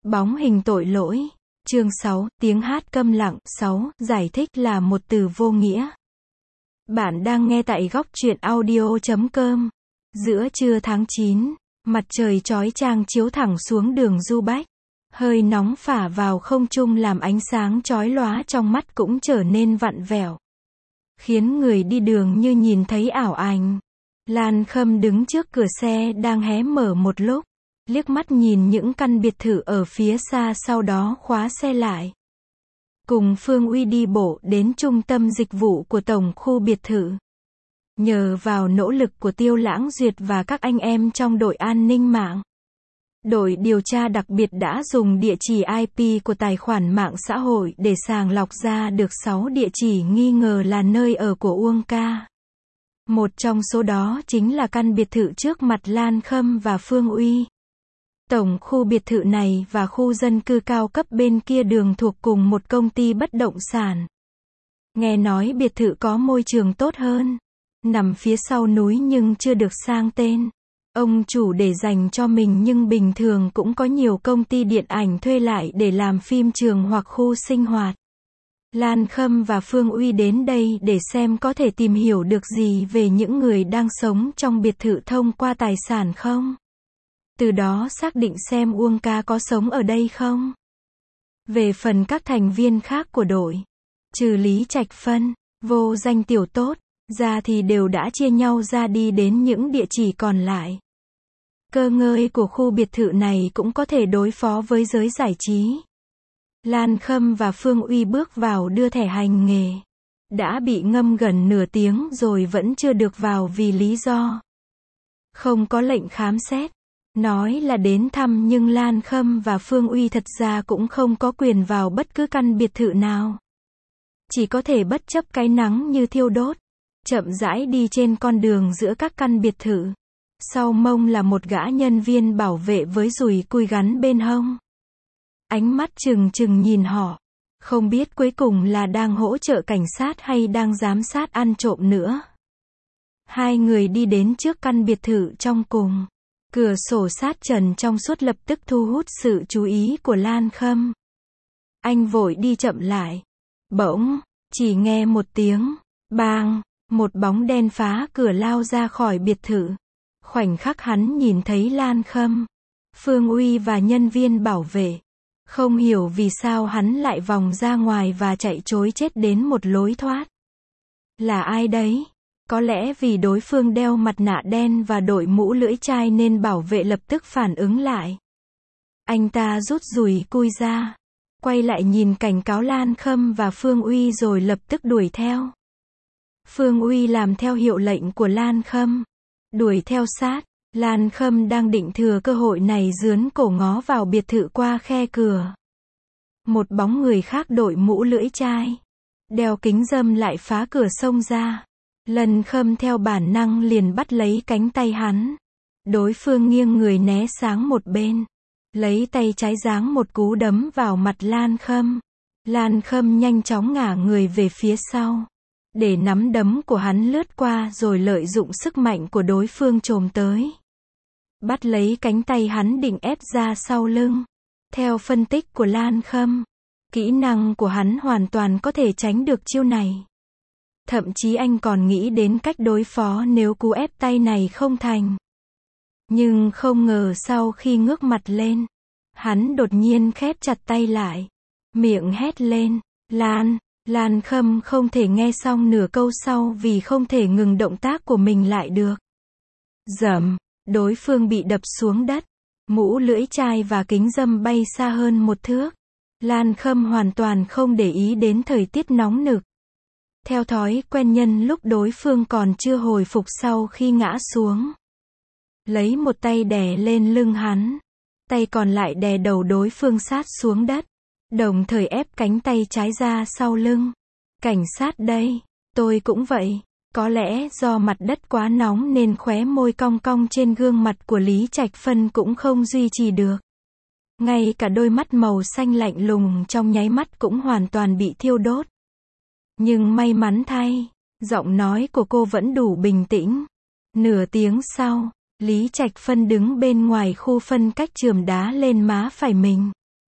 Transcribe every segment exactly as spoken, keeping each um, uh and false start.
Bóng hình tội lỗi. Chương sáu, tiếng hát câm lặng. sáu, giải thích là một từ vô nghĩa. Bạn đang nghe tại góc truyện audio chấm com. Giữa trưa tháng chín, mặt trời chói chang chiếu thẳng xuống đường Du Bách. Hơi nóng phả vào không trung làm ánh sáng chói lóa trong mắt cũng trở nên vặn vẹo, khiến người đi đường như nhìn thấy ảo ảnh. Lan Khâm đứng trước cửa xe đang hé mở một lúc, liếc mắt nhìn những căn biệt thự ở phía xa, sau đó khóa xe lại. Cùng Phương Uy đi bộ đến trung tâm dịch vụ của tổng khu biệt thự. Nhờ vào nỗ lực của Tiêu Lãng Duyệt và các anh em trong đội an ninh mạng, đội điều tra đặc biệt đã dùng địa chỉ i pê của tài khoản mạng xã hội để sàng lọc ra được sáu địa chỉ nghi ngờ là nơi ở của Uông Ca. Một trong số đó chính là căn biệt thự trước mặt Lan Khâm và Phương Uy. Tổng khu biệt thự này và khu dân cư cao cấp bên kia đường thuộc cùng một công ty bất động sản. Nghe nói biệt thự có môi trường tốt hơn, nằm phía sau núi nhưng chưa được sang tên. Ông chủ để dành cho mình, nhưng bình thường cũng có nhiều công ty điện ảnh thuê lại để làm phim trường hoặc khu sinh hoạt. Lan Khâm và Phương Uy đến đây để xem có thể tìm hiểu được gì về những người đang sống trong biệt thự thông qua tài sản không. Từ đó xác định xem Uông Ca có sống ở đây không. Về phần các thành viên khác của đội, trừ Lý Trạch Phân, Vô Danh Tiểu Tốt ra thì đều đã chia nhau ra đi đến những địa chỉ còn lại. Cơ ngơi của khu biệt thự này cũng có thể đối phó với giới giải trí. Lan Khâm và Phương Uy bước vào đưa thẻ hành nghề. Đã bị ngâm gần nửa tiếng rồi vẫn chưa được vào vì lý do không có lệnh khám xét. Nói là đến thăm nhưng Lan Khâm và Phương Uy thật ra cũng không có quyền vào bất cứ căn biệt thự nào. Chỉ có thể bất chấp cái nắng như thiêu đốt, chậm rãi đi trên con đường giữa các căn biệt thự. Sau mông là một gã nhân viên bảo vệ với dùi cui gắn bên hông. Ánh mắt trừng trừng nhìn họ, không biết cuối cùng là đang hỗ trợ cảnh sát hay đang giám sát ăn trộm nữa. Hai người đi đến trước căn biệt thự trong cùng. Cửa sổ sát trần trong suốt lập tức thu hút sự chú ý của Lan Khâm. Anh vội đi chậm lại. Bỗng, chỉ nghe một tiếng bang, một bóng đen phá cửa lao ra khỏi biệt thự. Khoảnh khắc hắn nhìn thấy Lan Khâm, Phương Uy và nhân viên bảo vệ. Không hiểu vì sao hắn lại vòng ra ngoài và chạy trối chết đến một lối thoát. Là ai đấy? Có lẽ vì đối phương đeo mặt nạ đen và đội mũ lưỡi chai nên bảo vệ lập tức phản ứng lại. Anh ta rút dùi cui ra, quay lại nhìn cảnh cáo Lan Khâm và Phương Uy rồi lập tức đuổi theo. Phương Uy làm theo hiệu lệnh của Lan Khâm, đuổi theo sát. Lan Khâm đang định thừa cơ hội này giướn cổ ngó vào biệt thự qua khe cửa. Một bóng người khác đội mũ lưỡi chai, đeo kính râm lại phá cửa xông ra. Lan Khâm theo bản năng liền bắt lấy cánh tay hắn. Đối phương nghiêng người né sang một bên, lấy tay trái giáng một cú đấm vào mặt Lan Khâm. Lan Khâm nhanh chóng ngả người về phía sau, để nắm đấm của hắn lướt qua rồi lợi dụng sức mạnh của đối phương chồm tới. Bắt lấy cánh tay hắn định ép ra sau lưng. Theo phân tích của Lan Khâm, kỹ năng của hắn hoàn toàn có thể tránh được chiêu này. Thậm chí anh còn nghĩ đến cách đối phó nếu cú ép tay này không thành. Nhưng không ngờ sau khi ngước mặt lên, hắn đột nhiên khép chặt tay lại, miệng hét lên, Lan. Lan Khâm không thể nghe xong nửa câu sau vì không thể ngừng động tác của mình lại được. Dầm, đối phương bị đập xuống đất, mũ lưỡi chai và kính râm bay xa hơn một thước. Lan Khâm hoàn toàn không để ý đến thời tiết nóng nực. Theo thói quen nhân lúc đối phương còn chưa hồi phục sau khi ngã xuống, lấy một tay đè lên lưng hắn, tay còn lại đè đầu đối phương sát xuống đất, đồng thời ép cánh tay trái ra sau lưng. Cảnh sát đây, tôi cũng vậy. Có lẽ do mặt đất quá nóng nên khóe môi cong cong trên gương mặt của Lý Trạch Phân cũng không duy trì được. Ngay cả đôi mắt màu xanh lạnh lùng trong nháy mắt cũng hoàn toàn bị thiêu đốt. Nhưng may mắn thay, giọng nói của cô vẫn đủ bình tĩnh. Nửa tiếng sau, Lý Trạch Phân đứng bên ngoài khu phân cách chườm đá lên má phải mình.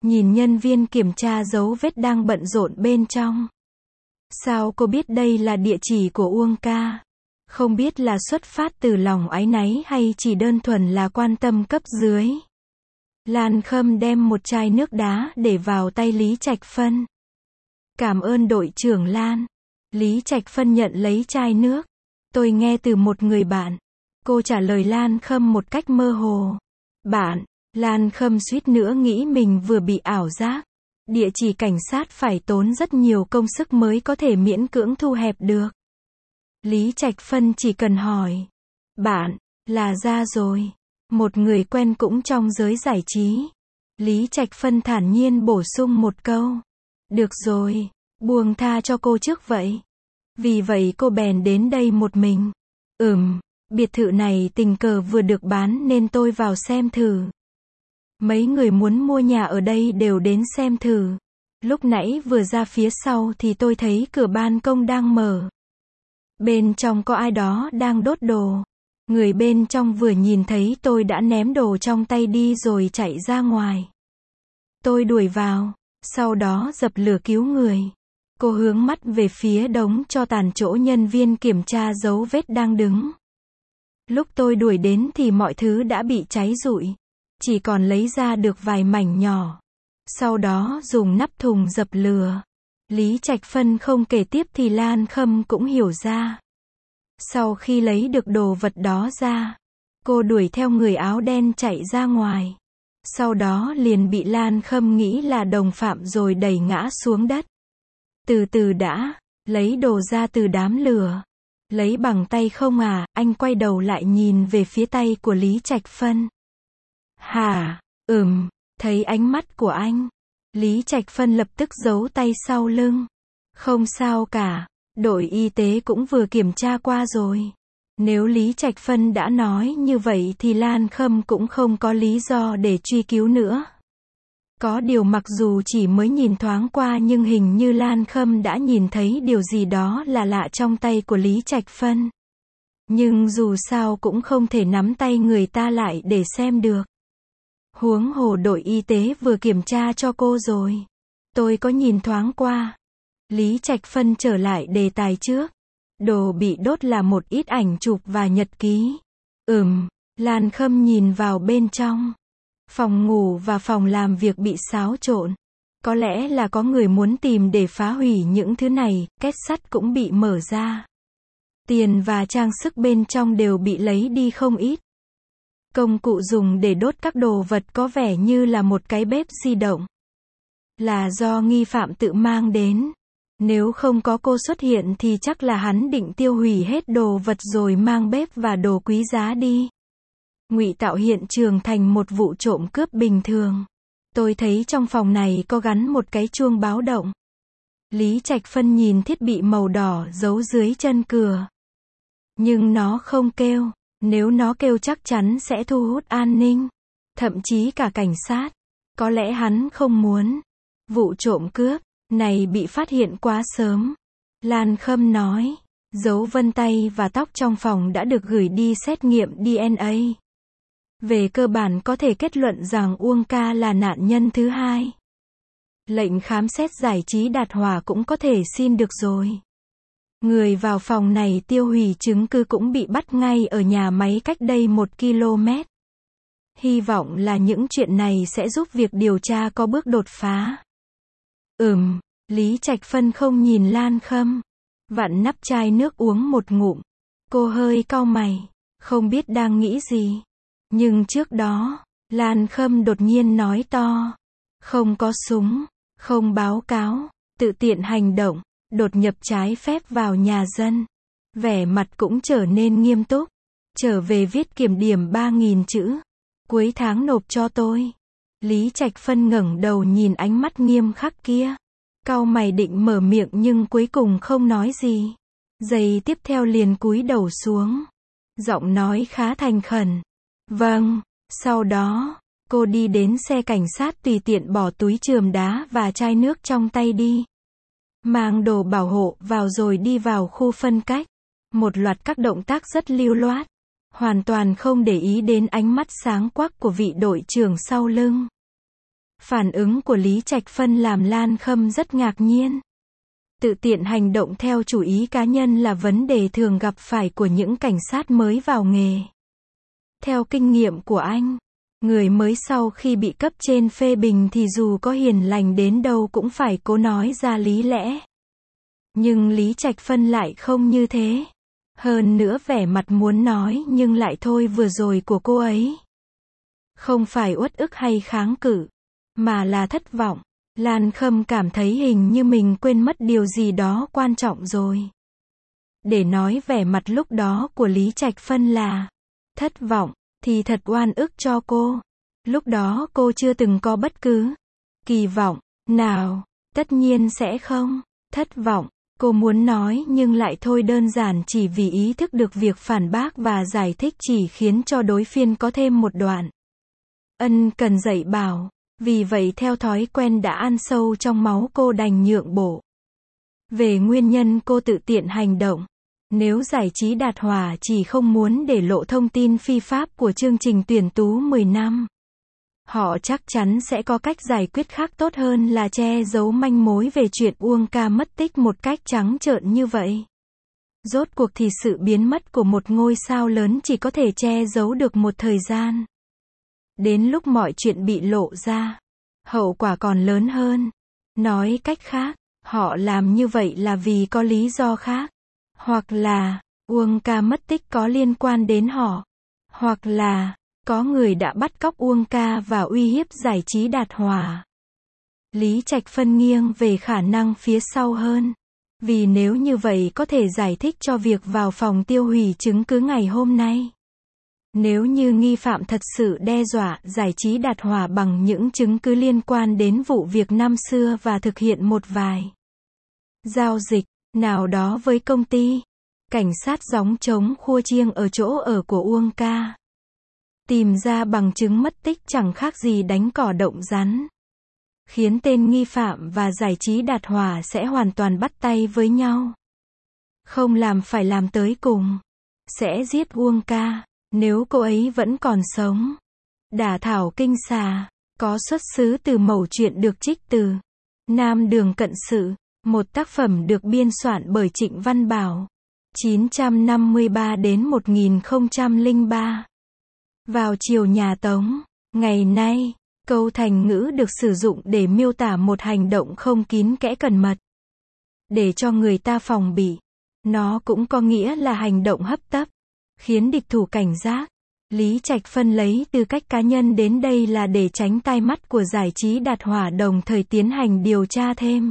nhìn nhân viên kiểm tra dấu vết đang bận rộn bên trong. Sao cô biết đây là địa chỉ của Uông ca? Không biết là xuất phát từ lòng áy náy hay chỉ đơn thuần là quan tâm cấp dưới. Lan Khâm đem một chai nước đá để vào tay Lý Trạch Phân. Cảm ơn đội trưởng Lan. Lý Trạch Phân nhận lấy chai nước. Tôi nghe từ một người bạn. Cô trả lời Lan Khâm một cách mơ hồ. Bạn, Lan Khâm suýt nữa nghĩ mình vừa bị ảo giác. Địa chỉ cảnh sát phải tốn rất nhiều công sức mới có thể miễn cưỡng thu hẹp được. Lý Trạch Phân chỉ cần hỏi. Bạn, là ra rồi. Một người quen cũng trong giới giải trí. Lý Trạch Phân thản nhiên bổ sung một câu. Được rồi, buông tha cho cô trước vậy. Vì vậy cô bèn đến đây một mình. Ừm, biệt thự này tình cờ vừa được bán nên tôi vào xem thử. Mấy người muốn mua nhà ở đây đều đến xem thử. Lúc nãy vừa ra phía sau thì tôi thấy cửa ban công đang mở. Bên trong có ai đó đang đốt đồ. Người bên trong vừa nhìn thấy tôi đã ném đồ trong tay đi rồi chạy ra ngoài. Tôi đuổi vào, sau đó dập lửa cứu người. Cô hướng mắt về phía đống tro tàn chỗ nhân viên kiểm tra dấu vết đang đứng. Lúc tôi đuổi đến thì mọi thứ đã bị cháy rụi. Chỉ còn lấy ra được vài mảnh nhỏ. Sau đó dùng nắp thùng dập lửa. Lý Trạch Phân không kể tiếp thì Lan Khâm cũng hiểu ra. Sau khi lấy được đồ vật đó ra, cô đuổi theo người áo đen chạy ra ngoài. Sau đó liền bị Lan Khâm nghĩ là đồng phạm rồi đẩy ngã xuống đất. Từ từ đã, lấy đồ ra từ đám lửa. Lấy bằng tay không à, anh quay đầu lại nhìn về phía tay của Lý Trạch Phân. Hả, ừm, thấy ánh mắt của anh. Lý Trạch Phân lập tức giấu tay sau lưng. Không sao cả, đội y tế cũng vừa kiểm tra qua rồi. Nếu Lý Trạch Phân đã nói như vậy thì Lan Khâm cũng không có lý do để truy cứu nữa. Có điều mặc dù chỉ mới nhìn thoáng qua nhưng hình như Lan Khâm đã nhìn thấy điều gì đó là lạ trong tay của Lý Trạch Phân. Nhưng dù sao cũng không thể nắm tay người ta lại để xem được. Huống hồ đội y tế vừa kiểm tra cho cô rồi. Tôi có nhìn thoáng qua. Lý Trạch Phân trở lại đề tài trước. Đồ bị đốt là một ít ảnh chụp và nhật ký. Ừm, Lan Khâm nhìn vào bên trong. Phòng ngủ và phòng làm việc bị xáo trộn. Có lẽ là có người muốn tìm để phá hủy những thứ này, két sắt cũng bị mở ra. Tiền và trang sức bên trong đều bị lấy đi không ít. Công cụ dùng để đốt các đồ vật có vẻ như là một cái bếp di động. Là do nghi phạm tự mang đến. Nếu không có cô xuất hiện thì chắc là hắn định tiêu hủy hết đồ vật rồi mang bếp và đồ quý giá đi. Ngụy tạo hiện trường thành một vụ trộm cướp bình thường. Tôi thấy trong phòng này có gắn một cái chuông báo động. Lý Trạch Phân nhìn thiết bị màu đỏ giấu dưới chân cửa. Nhưng nó không kêu. Nếu nó kêu chắc chắn sẽ thu hút an ninh. Thậm chí cả cảnh sát. Có lẽ hắn không muốn. Vụ trộm cướp này bị phát hiện quá sớm. Lan Khâm nói. Dấu vân tay và tóc trong phòng đã được gửi đi xét nghiệm đê en a. Về cơ bản có thể kết luận rằng Uông ca là nạn nhân thứ hai. Lệnh khám xét giải trí đạt hỏa cũng có thể xin được rồi. Người vào phòng này tiêu hủy chứng cứ cũng bị bắt ngay ở nhà máy cách đây một ki lô mét. Hy vọng là những chuyện này sẽ giúp việc điều tra có bước đột phá. Ừm, Lý Trạch Phân không nhìn Lan Khâm. Vặn nắp chai nước uống một ngụm. Cô hơi cau mày, không biết đang nghĩ gì. Nhưng trước đó, Lan Khâm đột nhiên nói to. Không có súng, không báo cáo, tự tiện hành động, đột nhập trái phép vào nhà dân. Vẻ mặt cũng trở nên nghiêm túc. Trở về viết kiểm điểm ba nghìn chữ. Cuối tháng nộp cho tôi. Lý Trạch Phân ngẩng đầu nhìn ánh mắt nghiêm khắc kia. Cau mày định mở miệng nhưng cuối cùng không nói gì. Giây tiếp theo liền cúi đầu xuống. Giọng nói khá thành khẩn. Vâng. Sau đó, cô đi đến xe cảnh sát tùy tiện bỏ túi chườm đá và chai nước trong tay đi. Mang đồ bảo hộ vào rồi đi vào khu phân cách. Một loạt các động tác rất lưu loát. Hoàn toàn không để ý đến ánh mắt sáng quắc của vị đội trưởng sau lưng. Phản ứng của Lý Trạch Phân làm Lan Khâm rất ngạc nhiên. Tự tiện hành động theo chủ ý cá nhân là vấn đề thường gặp phải của những cảnh sát mới vào nghề. Theo kinh nghiệm của anh, người mới sau khi bị cấp trên phê bình thì dù có hiền lành đến đâu cũng phải cố nói ra lý lẽ. Nhưng Lý Trạch Phân lại không như thế. Hơn nữa vẻ mặt muốn nói nhưng lại thôi vừa rồi của cô ấy. Không phải uất ức hay kháng cự, mà là thất vọng. Lan Khâm cảm thấy hình như mình quên mất điều gì đó quan trọng rồi. Để nói vẻ mặt lúc đó của Lý Trạch Phân là thất vọng, thì thật oan ức cho cô. Lúc đó cô chưa từng có bất cứ kỳ vọng nào, tất nhiên sẽ không thất vọng. Cô muốn nói nhưng lại thôi đơn giản chỉ vì ý thức được việc phản bác và giải thích chỉ khiến cho đối phiên có thêm một đoạn ân cần dạy bảo. Vì vậy theo thói quen đã ăn sâu trong máu cô đành nhượng bộ. Về nguyên nhân cô tự tiện hành động, nếu Giải trí Đạt Hỏa chỉ không muốn để lộ thông tin phi pháp của chương trình tuyển tú mười năm, họ chắc chắn sẽ có cách giải quyết khác tốt hơn là che giấu manh mối về chuyện Uông Ca mất tích một cách trắng trợn như vậy. Rốt cuộc thì sự biến mất của một ngôi sao lớn chỉ có thể che giấu được một thời gian. Đến lúc mọi chuyện bị lộ ra, hậu quả còn lớn hơn. Nói cách khác, họ làm như vậy là vì có lý do khác. Hoặc là, Uông Ca mất tích có liên quan đến họ. Hoặc là, có người đã bắt cóc Uông Ca và uy hiếp Giải trí Đạt Hỏa. Lý Trạch Phân nghiêng về khả năng phía sau hơn. Vì nếu như vậy có thể giải thích cho việc vào phòng tiêu hủy chứng cứ ngày hôm nay. Nếu như nghi phạm thật sự đe dọa Giải trí Đạt Hỏa bằng những chứng cứ liên quan đến vụ việc năm xưa và thực hiện một vài giao dịch nào đó với công ty, cảnh sát gióng trống khua chiêng ở chỗ ở của Uông Ca, tìm ra bằng chứng mất tích chẳng khác gì đánh cỏ động rắn, khiến tên nghi phạm và Giải trí Đạt Hỏa sẽ hoàn toàn bắt tay với nhau. Không làm phải làm tới cùng. Sẽ giết Uông Ca nếu cô ấy vẫn còn sống. Đả thảo kinh xà có xuất xứ từ mẩu chuyện được trích từ Nam Đường Cận Sự, một tác phẩm được biên soạn bởi Trịnh Văn Bảo, chín trăm năm mươi ba đến một nghìn không trăm lẻ ba. Vào triều nhà Tống, ngày nay, câu thành ngữ được sử dụng để miêu tả một hành động không kín kẽ cẩn mật, để cho người ta phòng bị. Nó cũng có nghĩa là hành động hấp tấp, khiến địch thủ cảnh giác. Lý Trạch Phân lấy tư cách cá nhân đến đây là để tránh tai mắt của Giải trí Đạt Hỏa, đồng thời tiến hành điều tra thêm,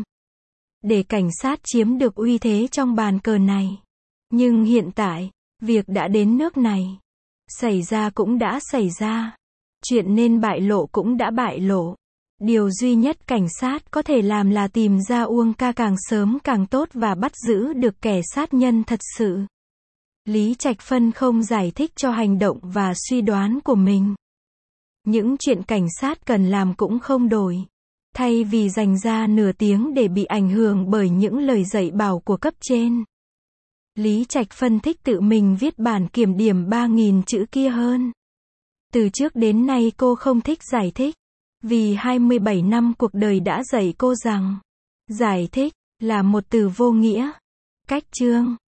để cảnh sát chiếm được uy thế trong bàn cờ này. Nhưng hiện tại, việc đã đến nước này. Xảy ra cũng đã xảy ra. Chuyện nên bại lộ cũng đã bại lộ. Điều duy nhất cảnh sát có thể làm là tìm ra Uông Ca càng sớm càng tốt và bắt giữ được kẻ sát nhân thật sự. Lý Trạch Phân không giải thích cho hành động và suy đoán của mình. Những chuyện cảnh sát cần làm cũng không đổi. Thay vì dành ra nửa tiếng để bị ảnh hưởng bởi những lời dạy bảo của cấp trên, Lý Trạch Phân thích tự mình viết bản kiểm điểm ba nghìn chữ kia hơn. Từ trước đến nay cô không thích giải thích, vì hai mươi bảy năm cuộc đời đã dạy cô rằng giải thích là một từ vô nghĩa. Cách chương